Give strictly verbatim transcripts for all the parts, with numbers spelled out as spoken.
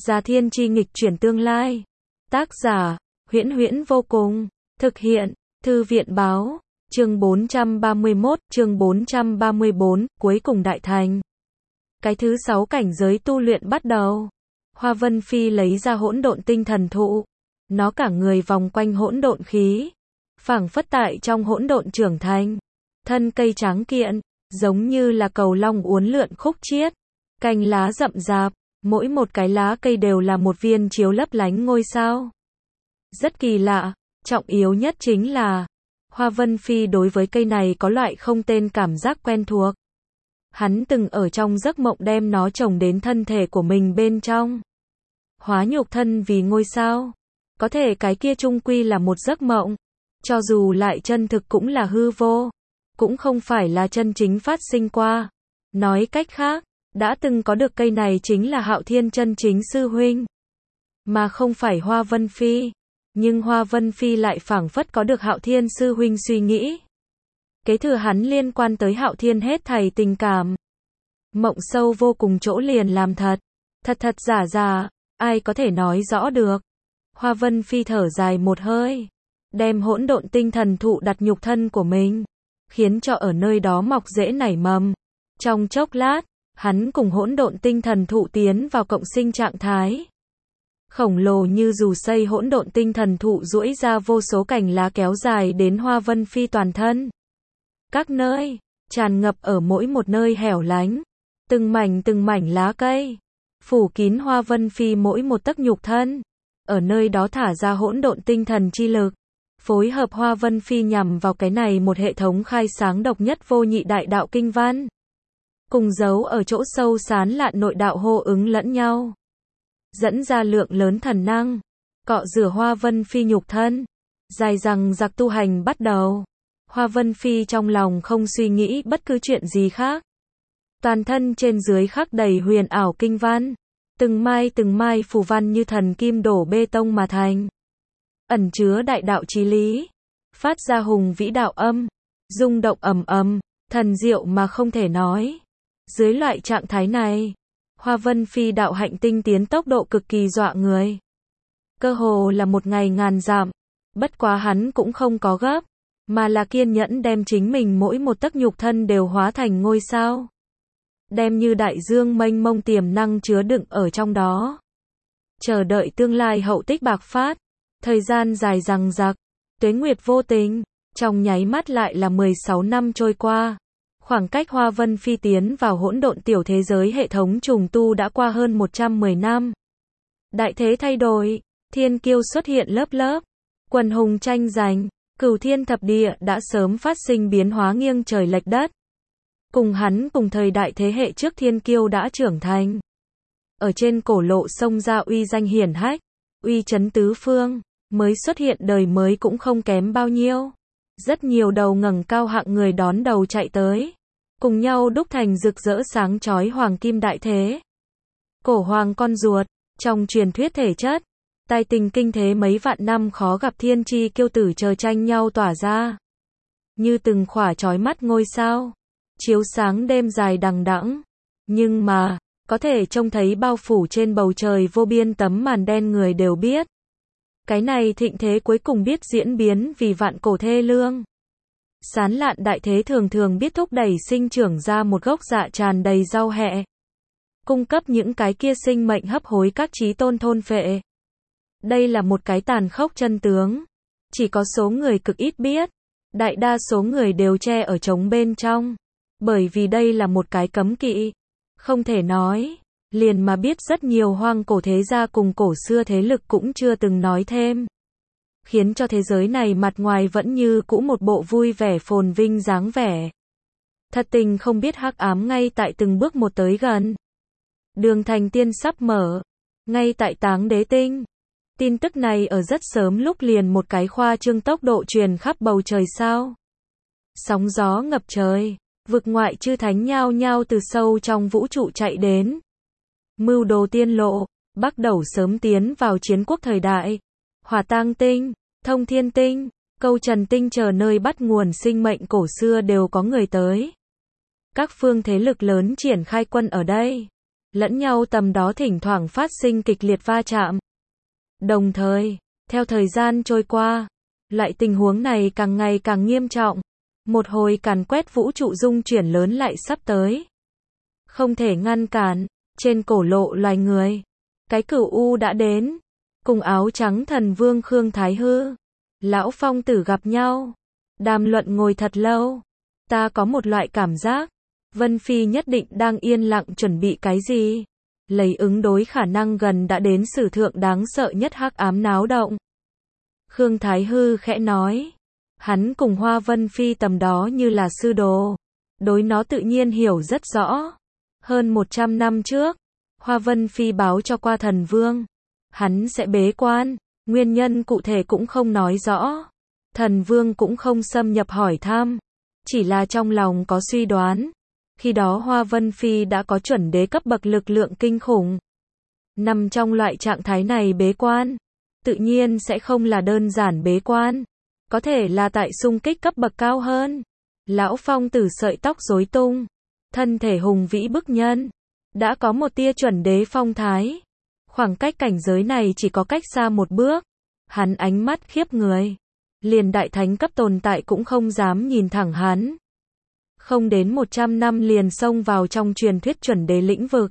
Gia Thiên Chi nghịch chuyển tương lai. Tác giả, Huyễn Huyễn vô cùng. Thực hiện, Thư viện báo. Chương bốn trăm ba mươi mốt, chương bốn trăm ba mươi bốn, cuối cùng đại thành. Cái thứ sáu cảnh giới tu luyện bắt đầu. Hoa Vân Phi lấy ra hỗn độn tinh thần thụ. Nó cả người vòng quanh hỗn độn khí. Phảng phất tại trong hỗn độn trưởng thành. Thân cây tráng kiện, giống như là cầu long uốn lượn khúc chiết. Cành lá rậm rạp, mỗi một cái lá cây đều là một viên chiếu lấp lánh ngôi sao. Rất kỳ lạ, trọng yếu nhất chính là Hoa Vân Phi đối với cây này có loại không tên cảm giác quen thuộc. Hắn từng ở trong giấc mộng đem nó trồng đến thân thể của mình bên trong. Hóa nhục thân vì ngôi sao. Có thể cái kia chung quy là một giấc mộng. Cho dù lại chân thực cũng là hư vô. Cũng không phải là chân chính phát sinh qua. Nói cách khác, đã từng có được cây này chính là Hạo Thiên chân chính sư huynh. Mà không phải Hoa Vân Phi. Nhưng Hoa Vân Phi lại phảng phất có được Hạo Thiên sư huynh suy nghĩ. Kế thừa hắn liên quan tới Hạo Thiên hết thảy tình cảm. Mộng sâu vô cùng chỗ liền làm thật. Thật thật giả giả, ai có thể nói rõ được. Hoa Vân Phi thở dài một hơi. Đem hỗn độn tinh thần thụ đặt nhục thân của mình. Khiến cho ở nơi đó mọc rễ nảy mầm. Trong chốc lát, hắn cùng hỗn độn tinh thần thụ tiến vào cộng sinh trạng thái. Khổng lồ như dù xây hỗn độn tinh thần thụ duỗi ra vô số cành lá kéo dài đến Hoa Vân Phi toàn thân. Các nơi, tràn ngập ở mỗi một nơi hẻo lánh. Từng mảnh từng mảnh lá cây. Phủ kín Hoa Vân Phi mỗi một tấc nhục thân. Ở nơi đó thả ra hỗn độn tinh thần chi lực. Phối hợp Hoa Vân Phi nhằm vào cái này một hệ thống khai sáng độc nhất vô nhị đại đạo kinh văn. Cùng giấu ở chỗ sâu sán lạn nội đạo hô ứng lẫn nhau. Dẫn ra lượng lớn thần năng. Cọ rửa Hoa Vân Phi nhục thân. Dài rằng giặc tu hành bắt đầu. Hoa Vân Phi trong lòng không suy nghĩ bất cứ chuyện gì khác. Toàn thân trên dưới khắc đầy huyền ảo kinh văn. Từng mai từng mai phù văn như thần kim đổ bê tông mà thành. Ẩn chứa đại đạo chí lý. Phát ra hùng vĩ đạo âm. Rung động ầm ầm, thần diệu mà không thể nói. Dưới loại trạng thái này, Hoa Vân Phi đạo hạnh tinh tiến tốc độ cực kỳ dọa người. Cơ hồ là một ngày ngàn dặm. Bất quá hắn cũng không có gấp. Mà là kiên nhẫn đem chính mình mỗi một tấc nhục thân đều hóa thành ngôi sao. Đem như đại dương mênh mông tiềm năng chứa đựng ở trong đó. Chờ đợi tương lai hậu tích bạc phát. Thời gian dài dằng dặc. Tuế nguyệt vô tình. Trong nháy mắt lại là mười sáu năm trôi qua. Khoảng cách Hoa Vân Phi tiến vào hỗn độn tiểu thế giới hệ thống trùng tu đã qua hơn một trăm mười năm. Đại thế thay đổi. Thiên kiêu xuất hiện lớp lớp. Quần hùng tranh giành. Cửu thiên thập địa đã sớm phát sinh biến hóa nghiêng trời lệch đất. Cùng hắn cùng thời đại thế hệ trước thiên kiêu đã trưởng thành. Ở trên cổ lộ sông ra uy danh hiển hách. Uy chấn tứ phương. Mới xuất hiện đời mới cũng không kém bao nhiêu. Rất nhiều đầu ngẩng cao hạng người đón đầu chạy tới. Cùng nhau đúc thành rực rỡ sáng chói hoàng kim đại thế. Cổ hoàng con ruột. Trong truyền thuyết thể chất. Tài tình kinh thế mấy vạn năm khó gặp thiên chi kiêu tử chờ tranh nhau tỏa ra. Như từng khỏa chói mắt ngôi sao. Chiếu sáng đêm dài đằng đẵng. Nhưng mà, có thể trông thấy bao phủ trên bầu trời vô biên tấm màn đen người đều biết. Cái này thịnh thế cuối cùng biết diễn biến vì vạn cổ thê lương. Sán lạn đại thế thường thường biết thúc đẩy sinh trưởng ra một gốc dạ tràn đầy rau hẹ. Cung cấp những cái kia sinh mệnh hấp hối các chí tôn thôn phệ. Đây là một cái tàn khốc chân tướng. Chỉ có số người cực ít biết. Đại đa số người đều che ở trống bên trong. Bởi vì đây là một cái cấm kỵ. Không thể nói. Liền mà biết rất nhiều hoang cổ thế gia cùng cổ xưa thế lực cũng chưa từng nói thêm. Khiến cho thế giới này mặt ngoài vẫn như cũ một bộ vui vẻ phồn vinh dáng vẻ. Thật tình không biết hắc ám ngay tại từng bước một tới gần. Đường thành tiên sắp mở. Ngay tại Táng Đế Tinh. Tin tức này ở rất sớm lúc liền một cái khoa trương tốc độ truyền khắp bầu trời sao. Sóng gió ngập trời. Vực ngoại chư thánh nhao nhao từ sâu trong vũ trụ chạy đến. Mưu đồ tiên lộ. Bắt đầu sớm tiến vào chiến quốc thời đại. Hỏa tang tinh, thông thiên tinh, câu trần tinh chờ nơi bắt nguồn sinh mệnh cổ xưa đều có người tới. Các phương thế lực lớn triển khai quân ở đây. lẫn nhau tầm đó thỉnh thoảng phát sinh kịch liệt va chạm. Đồng thời, theo thời gian trôi qua, loại tình huống này càng ngày càng nghiêm trọng. Một hồi càn quét vũ trụ dung chuyển lớn lại sắp tới. Không thể ngăn cản, trên cổ lộ loài người, cái Cửu U đã đến, cùng áo trắng thần vương Khương Thái Hư, lão Phong Tử gặp nhau, đàm luận ngồi thật lâu. Ta có một loại cảm giác, Vân Phi nhất định đang yên lặng chuẩn bị cái gì, lấy ứng đối khả năng gần đã đến sử thượng đáng sợ nhất hắc ám náo động. Khương Thái Hư khẽ nói, hắn cùng Hoa Vân Phi tầm đó như là sư đồ, đối nó tự nhiên hiểu rất rõ. Hơn một trăm năm trước, Hoa Vân Phi báo cho qua thần vương, hắn sẽ bế quan, nguyên nhân cụ thể cũng không nói rõ. Thần vương cũng không xâm nhập hỏi thăm, chỉ là trong lòng có suy đoán. Khi đó Hoa Vân Phi đã có chuẩn đế cấp bậc lực lượng kinh khủng. Nằm trong loại trạng thái này bế quan, tự nhiên sẽ không là đơn giản bế quan, có thể là tại xung kích cấp bậc cao hơn. Lão Phong Tử sợi tóc rối tung, thân thể hùng vĩ bức nhân, đã có một tia chuẩn đế phong thái. Khoảng cách cảnh giới này chỉ có cách xa một bước. Hắn ánh mắt khiếp người, liền đại thánh cấp tồn tại cũng không dám nhìn thẳng hắn. Không đến một trăm năm liền xông vào trong truyền thuyết chuẩn đế lĩnh vực.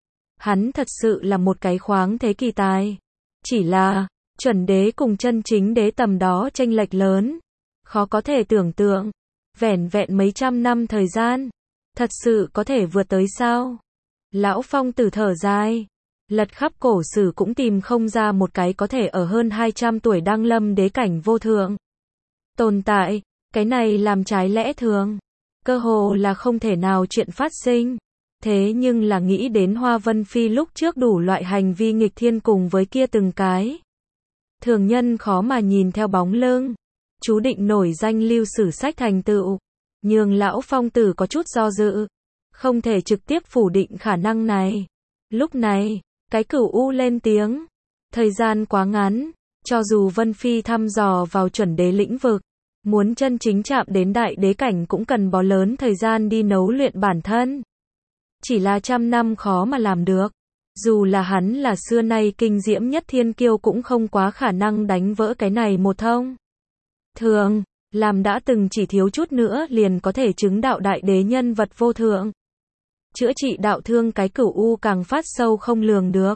Hắn thật sự là một cái khoáng thế kỳ tài. Chỉ là, chuẩn đế cùng chân chính đế tầm đó chênh lệch lớn. Khó có thể tưởng tượng. Vẻn vẹn mấy trăm năm thời gian. Thật sự có thể vượt tới sao? Lão Phong Tử thở dài. Lật khắp cổ sử cũng tìm không ra một cái có thể ở hơn hai trăm tuổi đăng lâm đế cảnh vô thượng tồn tại. Cái này làm trái lẽ thường. Cơ hồ là không thể nào chuyện phát sinh. Thế nhưng là nghĩ đến Hoa Vân Phi lúc trước đủ loại hành vi nghịch thiên cùng với kia từng cái. Thường nhân khó mà nhìn theo bóng lưng. Chú định nổi danh lưu sử sách thành tựu. Nhưng lão Phong Tử có chút do dự. Không thể trực tiếp phủ định khả năng này. Lúc này, cái Cửu U lên tiếng. Thời gian quá ngắn. Cho dù Vân Phi thăm dò vào chuẩn đế lĩnh vực. Muốn chân chính chạm đến đại đế cảnh cũng cần bó lớn thời gian đi nấu luyện bản thân. Chỉ là trăm năm khó mà làm được. Dù là hắn là xưa nay kinh diễm nhất thiên kiêu cũng không quá khả năng đánh vỡ cái này một thông. Thường, làm đã từng chỉ thiếu chút nữa liền có thể chứng đạo đại đế nhân vật vô thượng. Chữa trị đạo thương cái Cửu U càng phát sâu không lường được.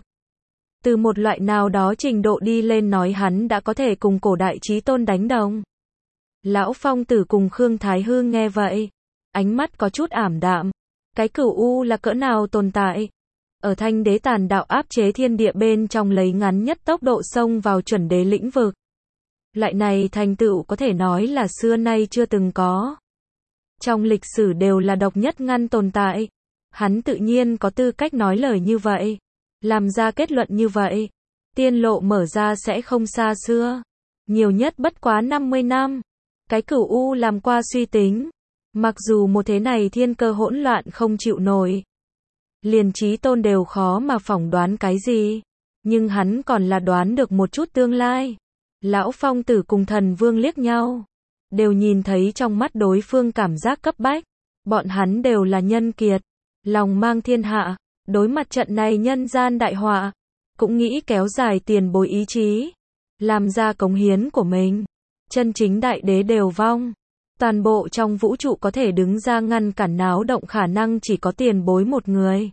Từ một loại nào đó trình độ đi lên nói hắn đã có thể cùng cổ đại chí tôn đánh đồng. Lão Phong Tử cùng Khương Thái Hư nghe vậy, ánh mắt có chút ảm đạm. Cái Cửu U là cỡ nào tồn tại? Ở thanh đế tàn đạo áp chế thiên địa bên trong lấy ngắn nhất tốc độ xông vào chuẩn đế lĩnh vực. Loại này thành tựu có thể nói là xưa nay chưa từng có. Trong lịch sử đều là độc nhất ngăn tồn tại. Hắn tự nhiên có tư cách nói lời như vậy. Làm ra kết luận như vậy. Tiên lộ mở ra sẽ không xa xưa. Nhiều nhất bất quá năm mươi năm. Cái Cửu U làm qua suy tính. Mặc dù một thế này thiên cơ hỗn loạn không chịu nổi. Liền chí tôn đều khó mà phỏng đoán cái gì. Nhưng hắn còn là đoán được một chút tương lai. Lão Phong Tử cùng thần vương liếc nhau. Đều nhìn thấy trong mắt đối phương cảm giác cấp bách. Bọn hắn đều là nhân kiệt. Lòng mang thiên hạ. Đối mặt trận này nhân gian đại họa. Cũng nghĩ kéo dài tiền bối ý chí. Làm ra cống hiến của mình. Chân chính đại đế đều vong. Toàn bộ trong vũ trụ có thể đứng ra ngăn cản náo động khả năng chỉ có tiền bối một người.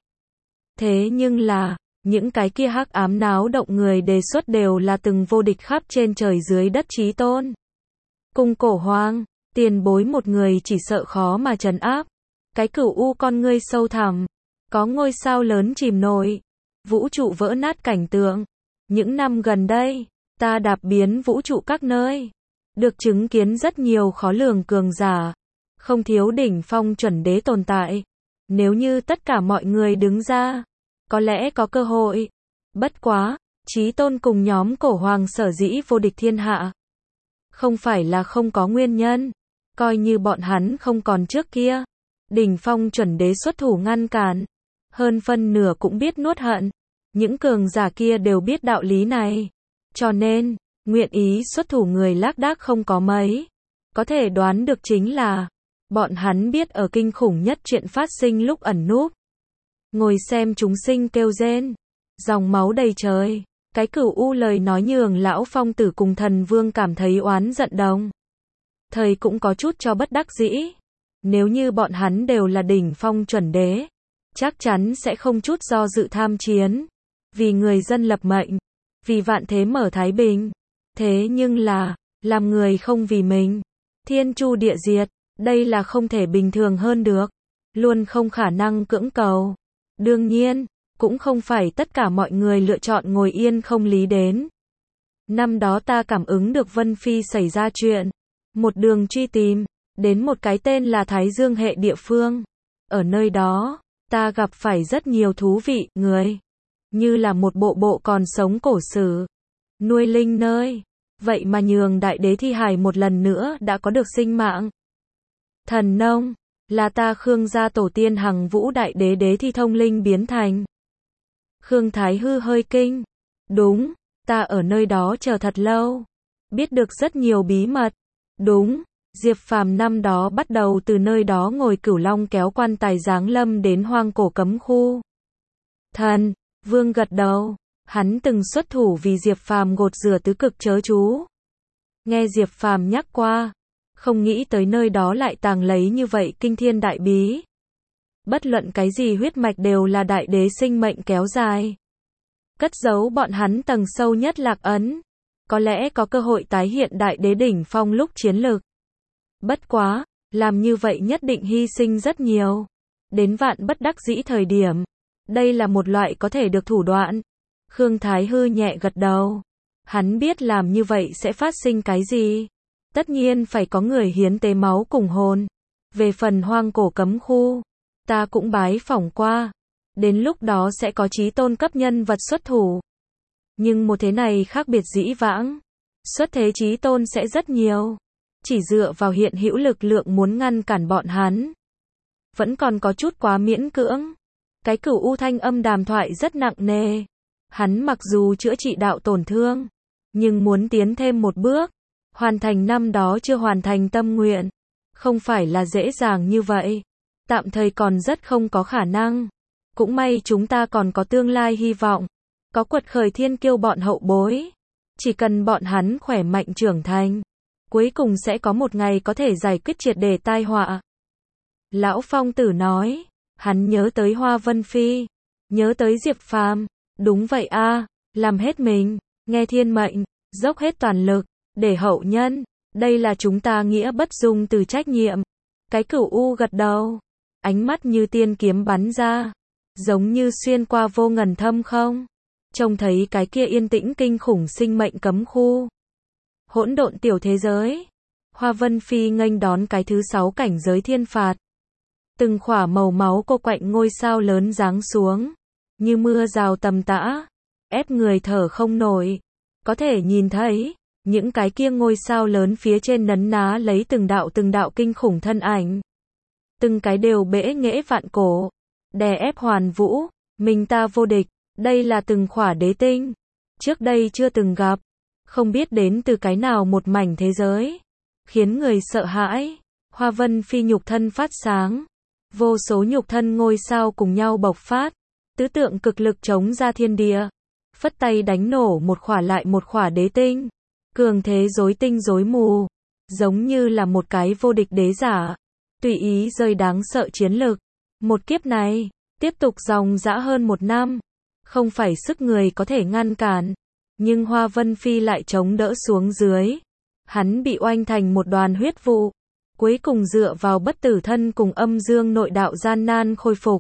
Thế nhưng là, những cái kia hắc ám náo động người đề xuất đều là từng vô địch khắp trên trời dưới đất chí tôn. Cùng cổ hoang, tiền bối một người chỉ sợ khó mà trấn áp. Cái Cửu U con ngươi sâu thẳm. Có ngôi sao lớn chìm nổi. Vũ trụ vỡ nát cảnh tượng. Những năm gần đây, ta đạp biến vũ trụ các nơi. Được chứng kiến rất nhiều khó lường cường giả. Không thiếu đỉnh phong chuẩn đế tồn tại. Nếu như tất cả mọi người đứng ra, có lẽ có cơ hội. Bất quá, chí tôn cùng nhóm cổ hoàng sở dĩ vô địch thiên hạ. Không phải là không có nguyên nhân. Coi như bọn hắn không còn trước kia. Đỉnh phong chuẩn đế xuất thủ ngăn cản. Hơn phân nửa cũng biết nuốt hận. Những cường giả kia đều biết đạo lý này. Cho nên, nguyện ý xuất thủ người lác đác không có mấy. Có thể đoán được chính là, bọn hắn biết ở kinh khủng nhất chuyện phát sinh lúc ẩn núp. ngồi xem chúng sinh kêu rên, dòng máu đầy trời. Cái Cửu U lời nói nhường lão Phong Tử cùng Thần Vương cảm thấy oán giận đồng. Thời cũng có chút cho bất đắc dĩ. Nếu như bọn hắn đều là đỉnh phong chuẩn đế, chắc chắn sẽ không chút do dự tham chiến. Vì người dân lập mệnh, vì vạn thế mở thái bình. Thế nhưng là, làm người không vì mình, thiên chu địa diệt, đây là không thể bình thường hơn được. Luôn không khả năng cưỡng cầu. Đương nhiên, cũng không phải tất cả mọi người lựa chọn ngồi yên không lý đến. Năm đó ta cảm ứng được Vân Phi xảy ra chuyện. Một đường truy tìm, đến một cái tên là Thái Dương hệ địa phương. Ở nơi đó, ta gặp phải rất nhiều thú vị người. Như là một bộ bộ còn sống cổ sử. Nuôi linh nơi. Vậy mà nhường đại đế thi hài một lần nữa đã có được sinh mạng. Thần nông, là ta Khương gia tổ tiên Hằng Vũ đại đế đế thi thông linh biến thành. Khương Thái Hư hơi kinh. Đúng, ta ở nơi đó chờ thật lâu. Biết được rất nhiều bí mật. Đúng, Diệp Phàm năm đó bắt đầu từ nơi đó ngồi Cửu Long kéo quan tài giáng lâm đến hoang cổ cấm khu. Thần, Vương gật đầu. Hắn từng xuất thủ vì Diệp Phàm gột rửa tứ cực chớ chú. Nghe Diệp Phàm nhắc qua, không nghĩ tới nơi đó lại tàng lấy như vậy kinh thiên đại bí. Bất luận cái gì huyết mạch đều là đại đế sinh mệnh kéo dài. Cất giấu bọn hắn tầng sâu nhất lạc ấn. Có lẽ có cơ hội tái hiện đại đế đỉnh phong lúc chiến lực. Bất quá, làm như vậy nhất định hy sinh rất nhiều. Đến vạn bất đắc dĩ thời điểm. Đây là một loại có thể được thủ đoạn. Khương Thái Hư nhẹ gật đầu. Hắn biết làm như vậy sẽ phát sinh cái gì. Tất nhiên phải có người hiến tế máu cùng hồn. Về phần hoang cổ cấm khu, ta cũng bái phỏng qua. Đến lúc đó sẽ có chí tôn cấp nhân vật xuất thủ. Nhưng một thế này khác biệt dĩ vãng. Xuất thế chí tôn sẽ rất nhiều. Chỉ dựa vào hiện hữu lực lượng muốn ngăn cản bọn hắn. Vẫn còn có chút quá miễn cưỡng. Cái Cửu U thanh âm đàm thoại rất nặng nề. Hắn mặc dù chữa trị đạo tổn thương, nhưng muốn tiến thêm một bước, hoàn thành năm đó chưa hoàn thành tâm nguyện, không phải là dễ dàng như vậy. Tạm thời còn rất không có khả năng. Cũng may chúng ta còn có tương lai hy vọng. Có quật khởi thiên kiêu bọn hậu bối. Chỉ cần bọn hắn khỏe mạnh trưởng thành, cuối cùng sẽ có một ngày có thể giải quyết triệt để tai họa. Lão Phong Tử nói, hắn nhớ tới Hoa Vân Phi, nhớ tới Diệp Phàm. Đúng vậy a, làm hết mình, nghe thiên mệnh, dốc hết toàn lực, để hậu nhân, đây là chúng ta nghĩa bất dung từ trách nhiệm. Cái Cửu U gật đầu, ánh mắt như tiên kiếm bắn ra, giống như xuyên qua vô ngần thâm không. Trông thấy cái kia yên tĩnh kinh khủng sinh mệnh cấm khu. Hỗn độn tiểu thế giới. Hoa Vân Phi nghênh đón cái thứ sáu cảnh giới thiên phạt. Từng khỏa màu máu cô quạnh ngôi sao lớn giáng xuống. Như mưa rào tầm tã, ép người thở không nổi. Có thể nhìn thấy, những cái kia ngôi sao lớn phía trên nấn ná lấy từng đạo từng đạo kinh khủng thân ảnh. Từng cái đều bẽ nghễ vạn cổ, đè ép hoàn vũ, mình ta vô địch, đây là từng khỏa đế tinh. Trước đây chưa từng gặp, không biết đến từ cái nào một mảnh thế giới. Khiến người sợ hãi, Hoa Vân Phi nhục thân phát sáng. Vô số nhục thân ngôi sao cùng nhau bộc phát. Tứ tượng cực lực chống ra thiên địa, phất tay đánh nổ một khỏa lại một khỏa đế tinh, cường thế rối tinh rối mù, giống như là một cái vô địch đế giả, tùy ý rơi đáng sợ chiến lực. Một kiếp này, tiếp tục dòng dã hơn một năm, không phải sức người có thể ngăn cản, nhưng Hoa Vân Phi lại chống đỡ xuống dưới. Hắn bị oanh thành một đoàn huyết vụ, cuối cùng dựa vào bất tử thân cùng âm dương nội đạo gian nan khôi phục.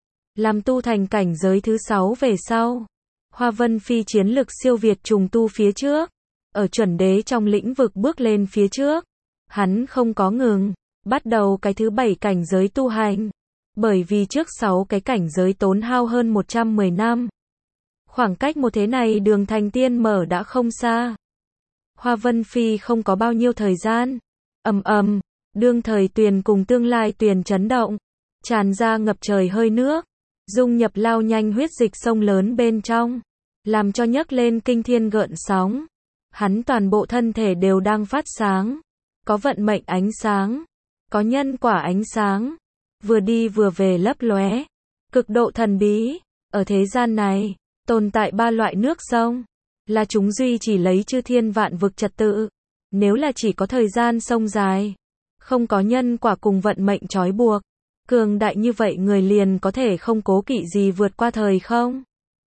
Làm tu thành cảnh giới thứ sáu về sau, Hoa Vân Phi chiến lực siêu việt trùng tu phía trước, ở chuẩn đế trong lĩnh vực bước lên phía trước. Hắn không có ngừng, bắt đầu cái thứ bảy cảnh giới tu hành, bởi vì trước sáu cái cảnh giới tốn hao hơn một trăm mười năm. Khoảng cách một thế này đường thành tiên mở đã không xa. Hoa Vân Phi không có bao nhiêu thời gian. Ầm ầm, đương thời tuyền cùng tương lai tuyền chấn động, tràn ra ngập trời hơi nước, dung nhập lao nhanh huyết dịch sông lớn bên trong, làm cho nhấc lên kinh thiên gợn sóng. Hắn toàn bộ thân thể đều đang phát sáng, có vận mệnh ánh sáng, có nhân quả ánh sáng, vừa đi vừa về lấp lóe, cực độ thần bí. Ở thế gian này, tồn tại ba loại nước sông, là chúng duy trì lấy chư thiên vạn vực trật tự. Nếu là chỉ có thời gian sông dài, không có nhân quả cùng vận mệnh trói buộc, cường đại như vậy người liền có thể không cố kỵ gì vượt qua thời không,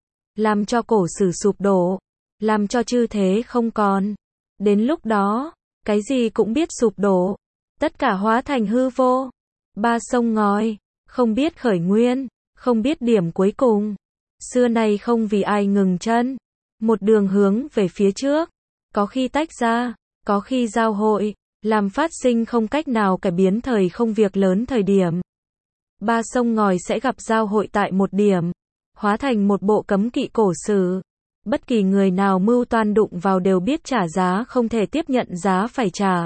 làm cho cổ sử sụp đổ, làm cho chư thế không còn. Đến lúc đó, cái gì cũng biết sụp đổ, tất cả hóa thành hư vô. Ba sông ngòi, không biết khởi nguyên, không biết điểm cuối cùng. Xưa nay không vì ai ngừng chân, một đường hướng về phía trước, có khi tách ra, có khi giao hội, làm phát sinh không cách nào cải biến thời không việc lớn thời điểm. Ba sông ngòi sẽ gặp giao hội tại một điểm, hóa thành một bộ cấm kỵ cổ sử. Bất kỳ người nào mưu toan đụng vào đều biết trả giá không thể tiếp nhận giá phải trả.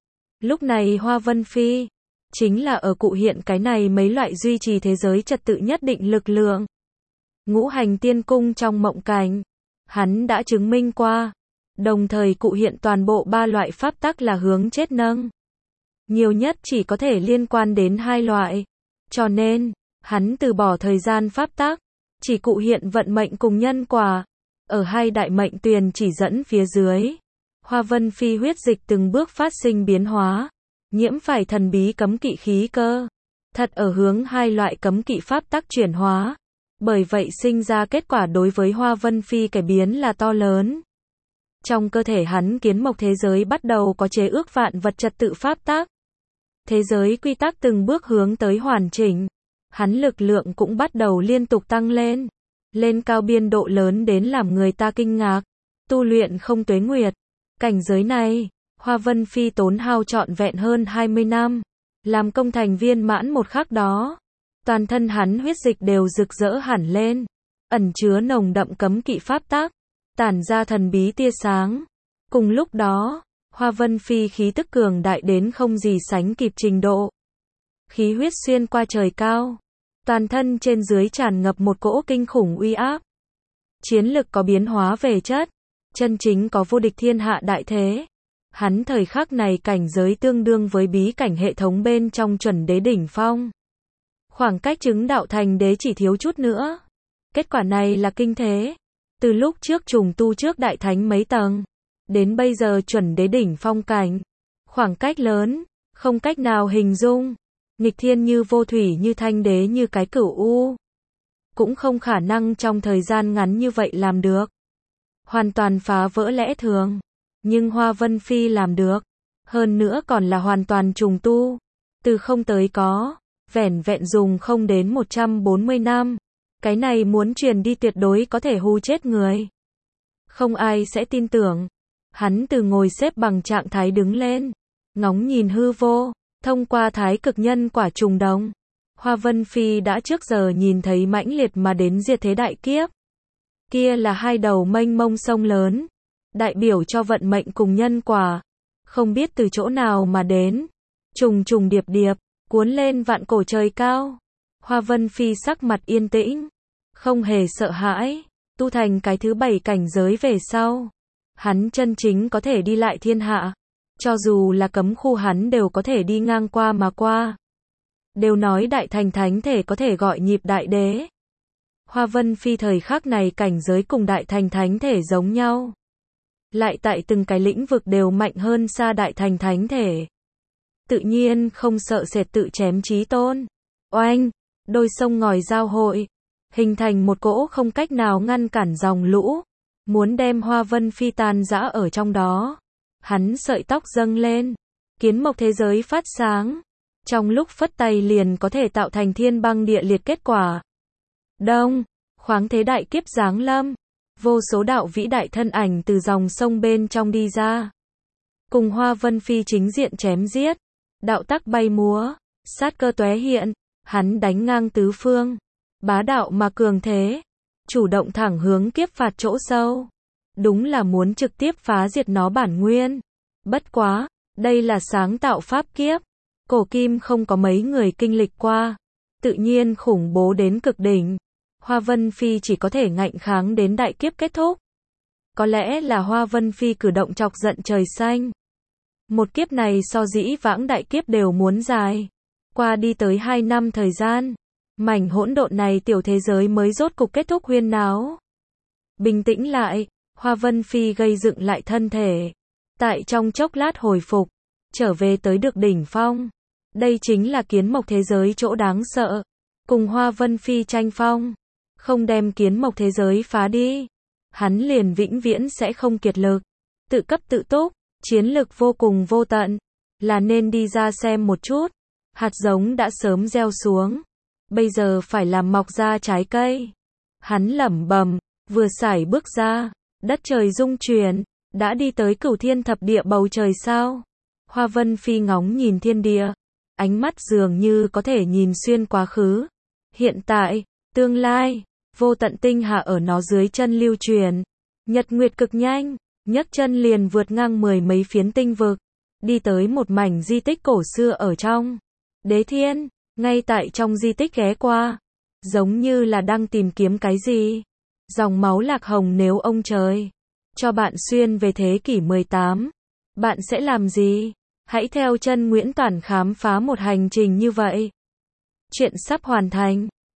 Lúc này Hoa Vân Phi, chính là ở cụ hiện cái này mấy loại duy trì thế giới trật tự nhất định lực lượng. Ngũ hành tiên cung trong mộng cảnh, hắn đã chứng minh qua, đồng thời cụ hiện toàn bộ ba loại pháp tắc là hướng chết nâng. Nhiều nhất chỉ có thể liên quan đến hai loại, cho nên, hắn từ bỏ thời gian pháp tắc, chỉ cụ hiện vận mệnh cùng nhân quả. Ở hai đại mệnh tuyền chỉ dẫn phía dưới, Hoa Vân Phi huyết dịch từng bước phát sinh biến hóa, nhiễm phải thần bí cấm kỵ khí cơ, thật ở hướng hai loại cấm kỵ pháp tắc chuyển hóa. Bởi vậy sinh ra kết quả đối với Hoa Vân Phi cải biến là to lớn. Trong cơ thể hắn kiến mộc thế giới bắt đầu có chế ước vạn vật trật tự pháp tắc. Thế giới quy tắc từng bước hướng tới hoàn chỉnh. Hắn lực lượng cũng bắt đầu liên tục tăng lên. Lên cao biên độ lớn đến làm người ta kinh ngạc. Tu luyện không tuế nguyệt. Cảnh giới này, Hoa Vân Phi tốn hao trọn vẹn hơn hai mươi năm. Làm công thành viên mãn một khắc đó. Toàn thân hắn huyết dịch đều rực rỡ hẳn lên. Ẩn chứa nồng đậm cấm kỵ pháp tắc. Tản ra thần bí tia sáng. Cùng lúc đó, Hoa Vân Phi khí tức cường đại đến không gì sánh kịp trình độ. Khí huyết xuyên qua trời cao. Toàn thân trên dưới tràn ngập một cỗ kinh khủng uy áp. Chiến lực có biến hóa về chất. Chân chính có vô địch thiên hạ đại thế. Hắn thời khắc này cảnh giới tương đương với bí cảnh hệ thống bên trong chuẩn đế đỉnh phong. Khoảng cách chứng đạo thành đế chỉ thiếu chút nữa. Kết quả này là kinh thế. Từ lúc trước trùng tu trước đại thánh mấy tầng, đến bây giờ chuẩn đế đỉnh phong cảnh. Khoảng cách lớn, không cách nào hình dung. Nghịch thiên như vô thủy như thanh đế như cái cửu u. Cũng không khả năng trong thời gian ngắn như vậy làm được. Hoàn toàn phá vỡ lẽ thường. Nhưng Hoa Vân Phi làm được. Hơn nữa còn là hoàn toàn trùng tu. Từ không tới có. Vẻn vẹn dùng không đến một trăm bốn mươi năm. Cái này muốn truyền đi tuyệt đối có thể hù chết người. Không ai sẽ tin tưởng. Hắn từ ngồi xếp bằng trạng thái đứng lên. Ngóng nhìn hư vô. Thông qua thái cực nhân quả trùng đồng. Hoa Vân Phi đã trước giờ nhìn thấy mãnh liệt mà đến diệt thế đại kiếp. Kia là hai đầu mênh mông sông lớn. Đại biểu cho vận mệnh cùng nhân quả. Không biết từ chỗ nào mà đến. Trùng trùng điệp điệp. Cuốn lên vạn cổ trời cao. Hoa Vân Phi sắc mặt yên tĩnh. Không hề sợ hãi. Tu thành cái thứ bảy cảnh giới về sau. Hắn chân chính có thể đi lại thiên hạ. Cho dù là cấm khu hắn đều có thể đi ngang qua mà qua. Đều nói đại thành thánh thể có thể gọi nhịp đại đế. Hoa Vân Phi thời khắc này cảnh giới cùng đại thành thánh thể giống nhau. Lại tại từng cái lĩnh vực đều mạnh hơn xa đại thành thánh thể. Tự nhiên không sợ sệt tự chém chí tôn. Oanh, đôi sông ngòi giao hội, hình thành một cỗ không cách nào ngăn cản dòng lũ, muốn đem Hoa Vân Phi tan rã ở trong đó. Hắn sợi tóc dâng lên, kiến mộc thế giới phát sáng, trong lúc phất tay liền có thể tạo thành thiên băng địa liệt kết quả. Đông, khoáng thế đại kiếp giáng lâm, vô số đạo vĩ đại thân ảnh từ dòng sông bên trong đi ra. Cùng Hoa Vân Phi chính diện chém giết, đạo tắc bay múa, sát cơ tóe hiện, hắn đánh ngang tứ phương, bá đạo mà cường thế, chủ động thẳng hướng kiếp phạt chỗ sâu. Đúng là muốn trực tiếp phá diệt nó bản nguyên. Bất quá, đây là sáng tạo pháp kiếp. Cổ kim không có mấy người kinh lịch qua. Tự nhiên khủng bố đến cực đỉnh. Hoa Vân Phi chỉ có thể ngạnh kháng đến đại kiếp kết thúc. Có lẽ là Hoa Vân Phi cử động chọc giận trời xanh. Một kiếp này so dĩ vãng đại kiếp đều muốn dài. Qua đi tới hai năm thời gian. Mảnh hỗn độn này tiểu thế giới mới rốt cục kết thúc huyên náo. Bình tĩnh lại, Hoa Vân Phi gây dựng lại thân thể. Tại trong chốc lát hồi phục, trở về tới được đỉnh phong. Đây chính là kiến mộc thế giới chỗ đáng sợ. Cùng Hoa Vân Phi tranh phong, không đem kiến mộc thế giới phá đi, hắn liền vĩnh viễn sẽ không kiệt lực. Tự cấp tự túc, chiến lực vô cùng vô tận, là nên đi ra xem một chút. Hạt giống đã sớm gieo xuống, bây giờ phải làm mọc ra trái cây. Hắn lẩm bẩm, vừa sải bước ra, đất trời rung chuyển, đã đi tới cửu thiên thập địa bầu trời sao. Hoa Vân Phi ngóng nhìn thiên địa, ánh mắt dường như có thể nhìn xuyên quá khứ, hiện tại, tương lai, vô tận tinh hà ở nó dưới chân lưu truyền. Nhật nguyệt cực nhanh, nhấc chân liền vượt ngang mười mấy phiến tinh vực, đi tới một mảnh di tích cổ xưa ở trong Đế Thiên. Ngay tại trong di tích ghé qua, giống như là đang tìm kiếm cái gì. Dòng máu lạc hồng, nếu ông trời cho bạn xuyên về thế kỷ mười tám, bạn sẽ làm gì? Hãy theo chân Nguyễn Toản khám phá một hành trình như vậy. Chuyện sắp hoàn thành.